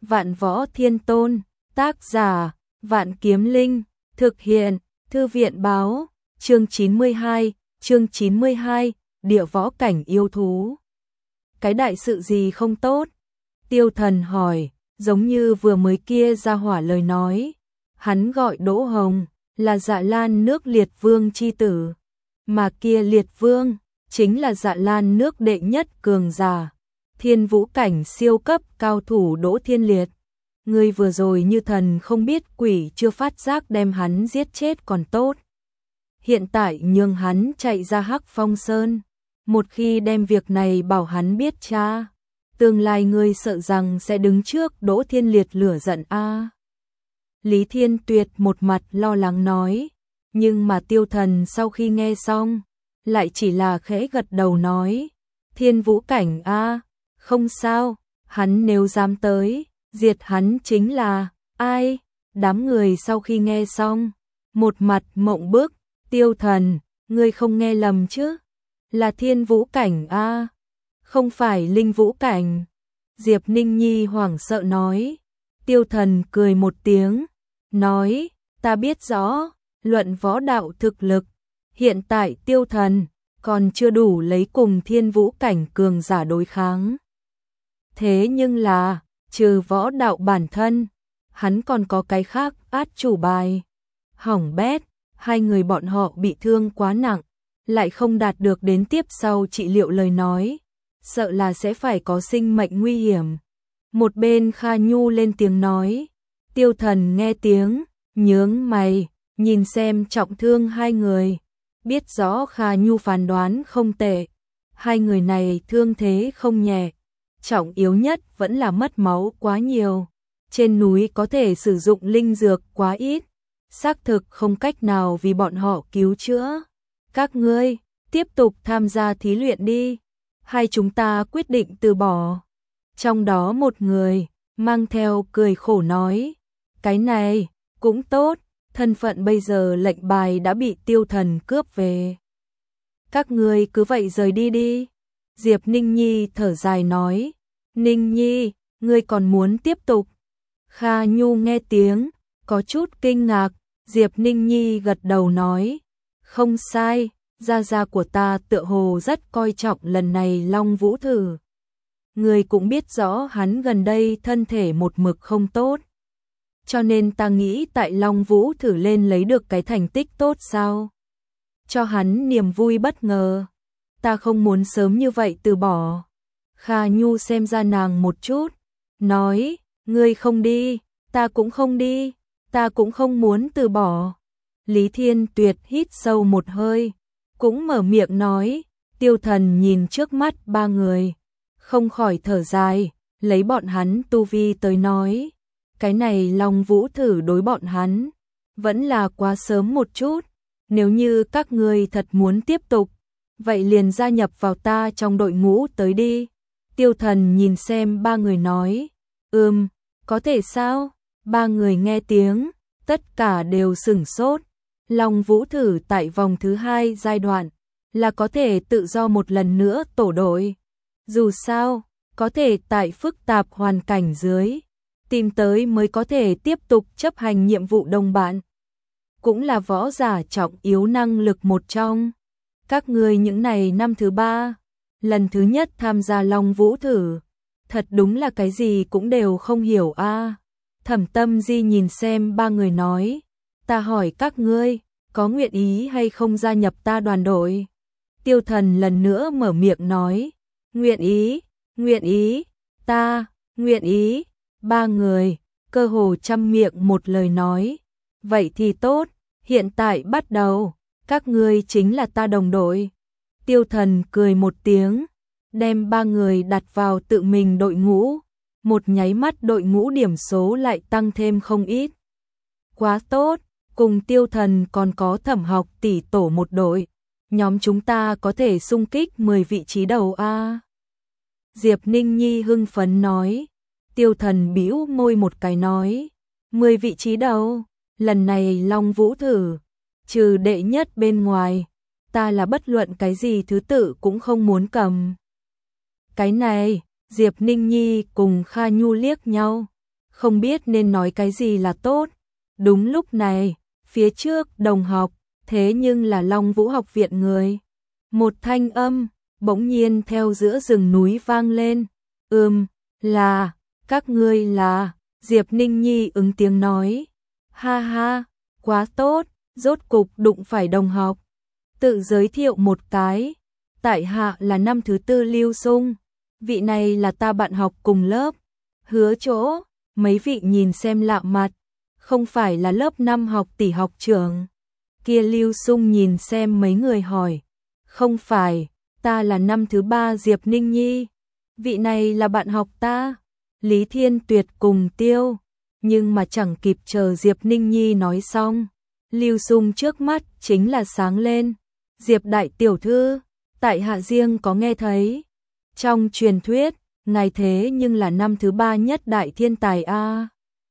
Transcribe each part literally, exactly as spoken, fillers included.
Vạn Võ Thiên Tôn, tác giả, Vạn Kiếm Linh, thực hiện, Thư viện báo, chương chín mươi hai, chương chín mươi hai, địa võ cảnh yêu thú. Cái đại sự gì không tốt? Tiêu Thần hỏi, giống như vừa mới kia ra hỏa lời nói. Hắn gọi Đỗ Hồng, là Dạ Lan nước Liệt Vương chi tử. Mà kia Liệt Vương, chính là Dạ Lan nước đệ nhất cường giả. Thiên vũ cảnh siêu cấp cao thủ Đỗ Thiên Liệt. Ngươi vừa rồi như thần không biết quỷ chưa phát giác đem hắn giết chết còn tốt. Hiện tại nhường hắn chạy ra Hắc Phong Sơn. Một khi đem việc này bảo hắn biết cha, tương lai ngươi sợ rằng sẽ đứng trước Đỗ Thiên Liệt lửa giận a. Lý Thiên Tuyệt một mặt lo lắng nói, nhưng mà Tiêu Thần sau khi nghe xong, lại chỉ là khẽ gật đầu nói, thiên vũ cảnh a, không sao, hắn nếu dám tới, diệt hắn chính là, ai? Đám người sau khi nghe xong, một mặt mộng bức, Tiêu Thần, ngươi không nghe lầm chứ? Là thiên vũ cảnh a, không phải linh vũ cảnh. Diệp Ninh Nhi hoảng sợ nói. Tiêu Thần cười một tiếng, nói, ta biết rõ, luận võ đạo thực lực, hiện tại Tiêu Thần còn chưa đủ lấy cùng thiên vũ cảnh cường giả đối kháng. Thế nhưng là, trừ võ đạo bản thân, hắn còn có cái khác át chủ bài. Hỏng bét, hai người bọn họ bị thương quá nặng, lại không đạt được đến tiếp sau trị liệu lời nói, sợ là sẽ phải có sinh mệnh nguy hiểm. Một bên Kha Nhu lên tiếng nói, Tiêu Thần nghe tiếng, nhướng mày, nhìn xem trọng thương hai người, biết rõ Kha Nhu phán đoán không tệ, hai người này thương thế không nhẹ, trọng yếu nhất vẫn là mất máu quá nhiều, trên núi có thể sử dụng linh dược quá ít, xác thực không cách nào vì bọn họ cứu chữa. Các ngươi, tiếp tục tham gia thí luyện đi, hai chúng ta quyết định từ bỏ. Trong đó một người, mang theo cười khổ nói, cái này, cũng tốt, thân phận bây giờ lệnh bài đã bị Tiêu Thần cướp về. Các ngươi cứ vậy rời đi đi. Diệp Ninh Nhi thở dài nói, Ninh Nhi, ngươi còn muốn tiếp tục. Kha Nhu nghe tiếng, có chút kinh ngạc, Diệp Ninh Nhi gật đầu nói, không sai, gia gia của ta tựa hồ rất coi trọng lần này Long Vũ thử. Người cũng biết rõ hắn gần đây thân thể một mực không tốt. Cho nên ta nghĩ tại Long Vũ thử lên lấy được cái thành tích tốt sao? Cho hắn niềm vui bất ngờ. Ta không muốn sớm như vậy từ bỏ. Kha Nhu xem ra nàng một chút, nói, ngươi không đi, ta cũng không đi, ta cũng không muốn từ bỏ. Lý Thiên Tuyệt hít sâu một hơi, cũng mở miệng nói, Tiêu Thần nhìn trước mắt ba người, không khỏi thở dài, lấy bọn hắn tu vi tới nói, cái này Long Vũ thử đối bọn hắn, vẫn là quá sớm một chút, nếu như các ngươi thật muốn tiếp tục, vậy liền gia nhập vào ta trong đội ngũ tới đi. Tiêu Thần nhìn xem ba người nói, ừm, có thể sao? Ba người nghe tiếng, tất cả đều sửng sốt. Long Vũ thử tại vòng thứ hai giai đoạn, là có thể tự do một lần nữa tổ đội. Dù sao, có thể tại phức tạp hoàn cảnh dưới, tìm tới mới có thể tiếp tục chấp hành nhiệm vụ đồng bạn. Cũng là võ giả trọng yếu năng lực một trong. Các ngươi những này năm thứ ba, lần thứ nhất tham gia Long Vũ thử, thật đúng là cái gì cũng đều không hiểu a. Thẩm Tâm Di nhìn xem ba người nói, ta hỏi các ngươi, có nguyện ý hay không gia nhập ta đoàn đội? Tiêu Thần lần nữa mở miệng nói, nguyện ý, nguyện ý, ta, nguyện ý. Ba người, cơ hồ trăm miệng một lời nói, vậy thì tốt, hiện tại bắt đầu, các ngươi chính là ta đồng đội. Tiêu Thần cười một tiếng, đem ba người đặt vào tự mình đội ngũ, một nháy mắt đội ngũ điểm số lại tăng thêm không ít. Quá tốt, cùng Tiêu Thần còn có Thẩm Học tỷ tổ một đội, nhóm chúng ta có thể xung kích mười vị trí đầu a. Diệp Ninh Nhi hưng phấn nói. Tiêu Thần bĩu môi một cái nói, mười vị trí đầu, lần này Long Vũ thử, trừ đệ nhất bên ngoài, ta là bất luận cái gì thứ tự cũng không muốn cầm. Cái này, Diệp Ninh Nhi cùng Kha Nhu liếc nhau, không biết nên nói cái gì là tốt. Đúng lúc này, phía trước đồng học, thế nhưng là Long Vũ học viện người. Một thanh âm, bỗng nhiên theo giữa rừng núi vang lên. Ừm, là, các ngươi là, Diệp Ninh Nhi ứng tiếng nói. Ha ha, quá tốt, rốt cục đụng phải đồng học. Tự giới thiệu một cái, tại hạ là năm thứ tư Lưu Sung, vị này là ta bạn học cùng lớp. Hứa Chỗ, mấy vị nhìn xem lạ mặt, không phải là lớp năm học tỷ học trưởng. Kia Lưu Sung nhìn xem mấy người hỏi, không phải, ta là năm thứ ba Diệp Ninh Nhi, vị này là bạn học ta, Lý Thiên Tuyệt cùng Tiêu. Nhưng mà chẳng kịp chờ Diệp Ninh Nhi nói xong, Lưu Sung trước mắt chính là sáng lên. Diệp đại tiểu thư, tại hạ riêng có nghe thấy. Trong truyền thuyết, ngài thế nhưng là năm thứ ba nhất đại thiên tài a.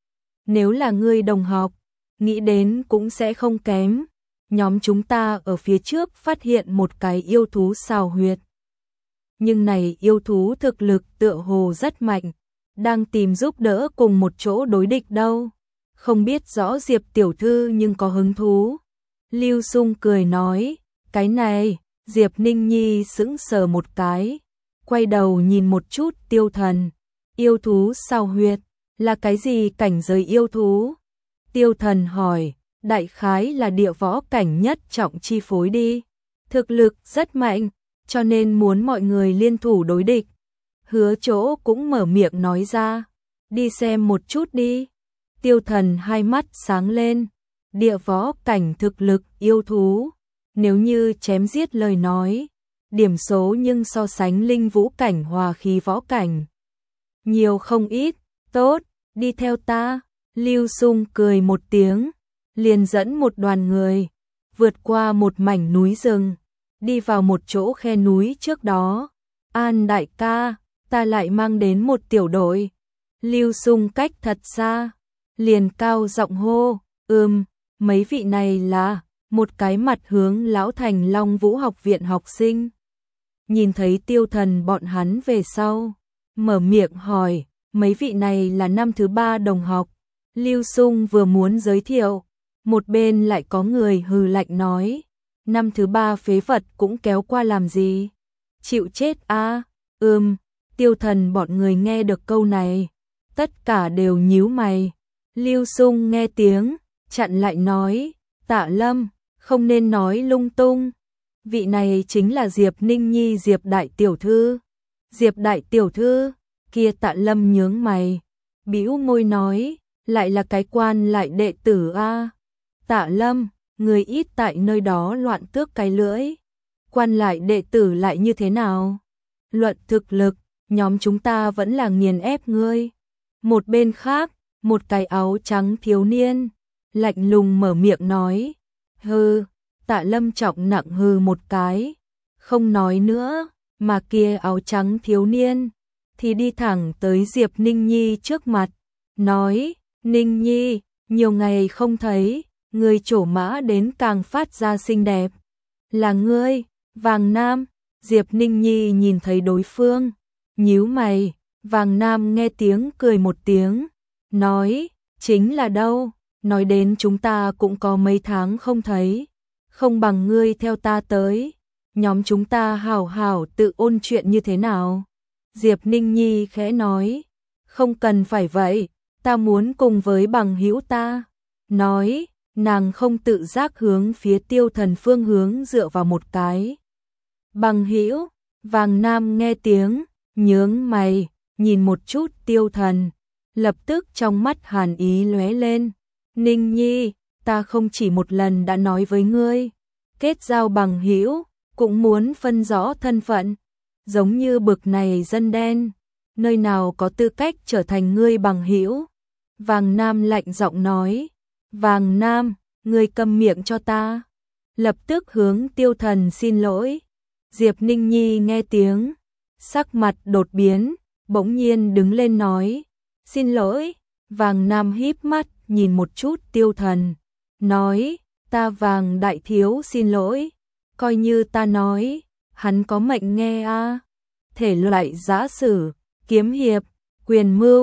Nếu là ngươi đồng học, nghĩ đến cũng sẽ không kém. Nhóm chúng ta ở phía trước phát hiện một cái yêu thú xào huyệt. Nhưng này yêu thú thực lực tựa hồ rất mạnh, đang tìm giúp đỡ cùng một chỗ đối địch đâu. Không biết rõ Diệp tiểu thư nhưng có hứng thú. Lưu Sung cười nói, cái này, Diệp Ninh Nhi sững sờ một cái, quay đầu nhìn một chút Tiêu Thần. Yêu thú xào huyệt, là cái gì cảnh giới yêu thú? Tiêu Thần hỏi, đại khái là địa võ cảnh nhất trọng chi phối đi. Thực lực rất mạnh, cho nên muốn mọi người liên thủ đối địch. Hứa Chỗ cũng mở miệng nói ra, đi xem một chút đi. Tiêu Thần hai mắt sáng lên, địa võ cảnh thực lực yêu thú, nếu như chém giết lời nói, điểm số nhưng so sánh linh vũ cảnh hòa khí võ cảnh nhiều không ít. Tốt, đi theo ta. Lưu Sung cười một tiếng, liền dẫn một đoàn người vượt qua một mảnh núi rừng, đi vào một chỗ khe núi trước đó. An đại ca, ta lại mang đến một tiểu đội. Lưu Sung cách thật xa, liền cao giọng hô, ừm, mấy vị này là, một cái mặt hướng lão thành Long Vũ học viện học sinh. Nhìn thấy Tiêu Thần bọn hắn về sau, mở miệng hỏi, mấy vị này là năm thứ ba đồng học. Lưu Sung vừa muốn giới thiệu, một bên lại có người hừ lạnh nói, năm thứ ba phế vật cũng kéo qua làm gì? Chịu chết a. À? Ừm, Tiêu Thần bọn người nghe được câu này, tất cả đều nhíu mày. Lưu Sung nghe tiếng, chặn lại nói, Tạ Lâm, không nên nói lung tung. Vị này chính là Diệp Ninh Nhi Diệp đại tiểu thư. Diệp đại tiểu thư, kia Tạ Lâm nhướng mày, bĩu môi nói, lại là cái quan lại đệ tử a. À? Tạ Lâm, người ít tại nơi đó loạn tước cái lưỡi. Quan lại đệ tử lại như thế nào? Luận thực lực, nhóm chúng ta vẫn là nghiền ép ngươi. Một bên khác, một cái áo trắng thiếu niên, lạnh lùng mở miệng nói, hừ. Tạ Lâm trọng nặng hừ một cái, không nói nữa, mà kia áo trắng thiếu niên thì đi thẳng tới Diệp Ninh Nhi trước mặt, nói, Ninh Nhi, nhiều ngày không thấy, người trổ mã đến càng phát ra xinh đẹp. Là ngươi, Vàng Nam. Diệp Ninh Nhi nhìn thấy đối phương, nhíu mày. Vàng Nam nghe tiếng cười một tiếng, nói, chính là đâu, nói đến chúng ta cũng có mấy tháng không thấy, không bằng ngươi theo ta tới, nhóm chúng ta hảo hảo tự ôn chuyện như thế nào. Diệp Ninh Nhi khẽ nói, không cần phải vậy, ta muốn cùng với bằng hữu ta. Nói, nàng không tự giác hướng phía Tiêu Thần phương hướng dựa vào một cái. Bằng hữu. Vàng Nam nghe tiếng, nhướng mày, nhìn một chút Tiêu Thần, lập tức trong mắt hàn ý lóe lên. Ninh Nhi, ta không chỉ một lần đã nói với ngươi, kết giao bằng hữu, cũng muốn phân rõ thân phận, giống như bực này dân đen, nơi nào có tư cách trở thành ngươi bằng hữu. Vàng Nam lạnh giọng nói, Vàng Nam, ngươi câm miệng cho ta. Lập tức hướng Tiêu Thần xin lỗi. Diệp Ninh Nhi nghe tiếng, sắc mặt đột biến, bỗng nhiên đứng lên nói, xin lỗi. Vàng Nam híp mắt nhìn một chút Tiêu Thần, nói, ta Vàng đại thiếu xin lỗi, coi như ta nói, hắn có mệnh nghe a. À. Thể loại giã sử, kiếm hiệp, quyền mưu,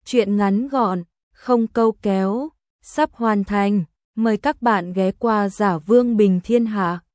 Chuyện ngắn gọn, không câu kéo, sắp hoàn thành. Mời các bạn ghé qua Giả Vương Bình Thiên Hạ.